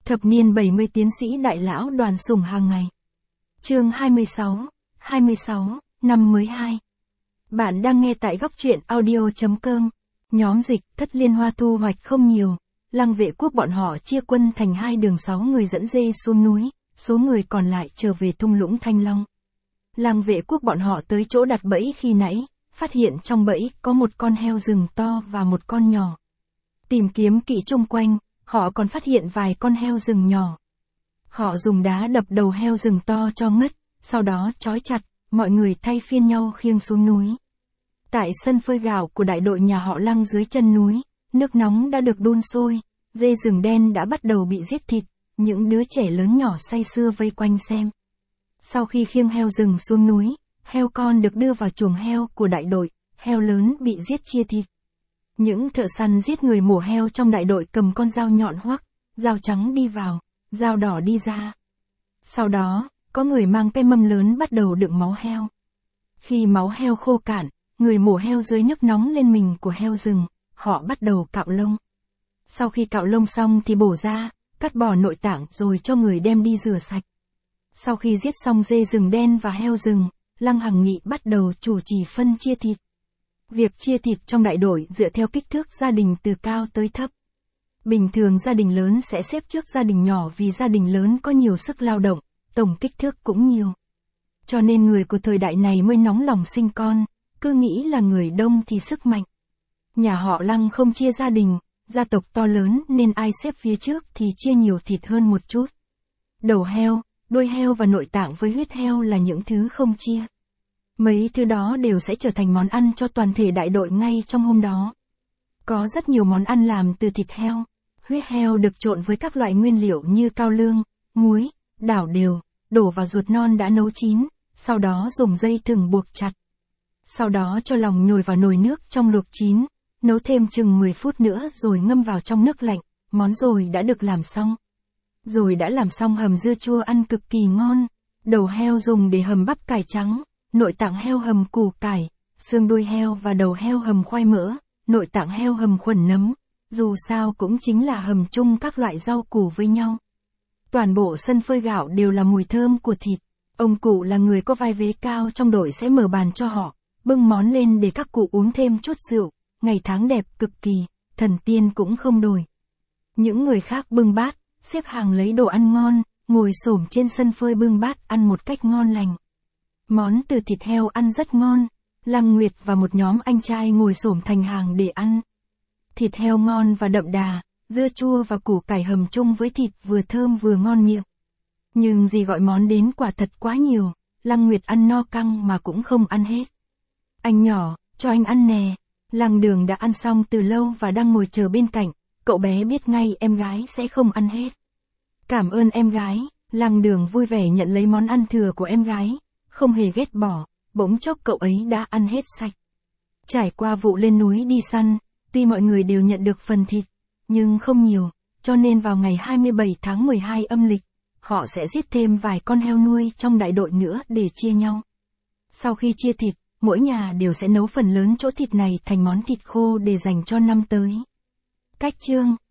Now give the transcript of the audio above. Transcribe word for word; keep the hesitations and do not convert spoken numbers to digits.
Thập niên bảy mươi tiến sĩ đại lão Đoàn Sủng hàng ngày. Chương hai mươi sáu, hai mươi sáu, năm mới hai. Bạn đang nghe tại góc truyện audio chấm com. Nhóm dịch Thất Liên Hoa thu hoạch không nhiều. Lăng Vệ Quốc bọn họ chia quân thành hai đường sáu người dẫn dê xuống núi, số người còn lại trở về thung lũng Thanh Long. Lăng Vệ Quốc bọn họ tới chỗ đặt bẫy khi nãy, phát hiện trong bẫy có một con heo rừng to và một con nhỏ. Tìm kiếm kỹ chung quanh, họ còn phát hiện vài con heo rừng nhỏ. Họ dùng đá đập đầu heo rừng to cho ngất, sau đó trói chặt, mọi người thay phiên nhau khiêng xuống núi. Tại sân phơi gạo của đại đội nhà họ Lăng dưới chân núi, nước nóng đã được đun sôi, dê rừng đen đã bắt đầu bị giết thịt, những đứa trẻ lớn nhỏ say sưa vây quanh xem. Sau khi khiêng heo rừng xuống núi, heo con được đưa vào chuồng heo của đại đội, heo lớn bị giết chia thịt. Những thợ săn giết người mổ heo trong đại đội cầm con dao nhọn hoắc, dao trắng đi vào, dao đỏ đi ra. Sau đó, có người mang cái mâm lớn bắt đầu đựng máu heo. Khi máu heo khô cạn, người mổ heo dưới nước nóng lên mình của heo rừng, họ bắt đầu cạo lông. Sau khi cạo lông xong thì bổ ra, cắt bỏ nội tạng rồi cho người đem đi rửa sạch. Sau khi giết xong dê rừng đen và heo rừng, Lăng Hằng Nghị bắt đầu chủ trì phân chia thịt. Việc chia thịt trong đại đội dựa theo kích thước gia đình từ cao tới thấp. Bình thường gia đình lớn sẽ xếp trước gia đình nhỏ vì gia đình lớn có nhiều sức lao động, tổng kích thước cũng nhiều. Cho nên người của thời đại này mới nóng lòng sinh con, cứ nghĩ là người đông thì sức mạnh. Nhà họ Lăng không chia gia đình, gia tộc to lớn nên ai xếp phía trước thì chia nhiều thịt hơn một chút. Đầu heo, đuôi heo và nội tạng với huyết heo là những thứ không chia. Mấy thứ đó đều sẽ trở thành món ăn cho toàn thể đại đội ngay trong hôm đó. Có rất nhiều món ăn làm từ thịt heo, huyết heo được trộn với các loại nguyên liệu như cao lương, muối, đảo đều, đổ vào ruột non đã nấu chín, sau đó dùng dây thừng buộc chặt. Sau đó cho lòng nhồi vào nồi nước trong luộc chín, nấu thêm chừng mười phút nữa rồi ngâm vào trong nước lạnh, món rồi đã được làm xong. Rồi đã làm xong hầm dưa chua ăn cực kỳ ngon, đầu heo dùng để hầm bắp cải trắng, nội tạng heo hầm củ cải, xương đuôi heo và đầu heo hầm khoai mỡ, nội tạng heo hầm khuẩn nấm, dù sao cũng chính là hầm chung các loại rau củ với nhau. Toàn bộ sân phơi gạo đều là mùi thơm của thịt, ông cụ là người có vai vế cao trong đội sẽ mở bàn cho họ, bưng món lên để các cụ uống thêm chút rượu, ngày tháng đẹp cực kỳ, thần tiên cũng không đổi. Những người khác bưng bát, xếp hàng lấy đồ ăn ngon, ngồi xổm trên sân phơi bưng bát ăn một cách ngon lành. Món từ thịt heo ăn rất ngon, Lăng Nguyệt và một nhóm anh trai ngồi xổm thành hàng để ăn. Thịt heo ngon và đậm đà, dưa chua và củ cải hầm chung với thịt vừa thơm vừa ngon miệng. Nhưng dì gọi món đến quả thật quá nhiều, Lăng Nguyệt ăn no căng mà cũng không ăn hết. Anh nhỏ, cho anh ăn nè. Lăng Đường đã ăn xong từ lâu và đang ngồi chờ bên cạnh, cậu bé biết ngay em gái sẽ không ăn hết. Cảm ơn em gái, Lăng Đường vui vẻ nhận lấy món ăn thừa của em gái, không hề ghét bỏ, bỗng chốc cậu ấy đã ăn hết sạch. Trải qua vụ lên núi đi săn, tuy mọi người đều nhận được phần thịt, nhưng không nhiều, cho nên vào ngày hai mươi bảy tháng mười hai âm lịch, họ sẽ giết thêm vài con heo nuôi trong đại đội nữa để chia nhau. Sau khi chia thịt, mỗi nhà đều sẽ nấu phần lớn chỗ thịt này thành món thịt khô để dành cho năm tới. Cách chương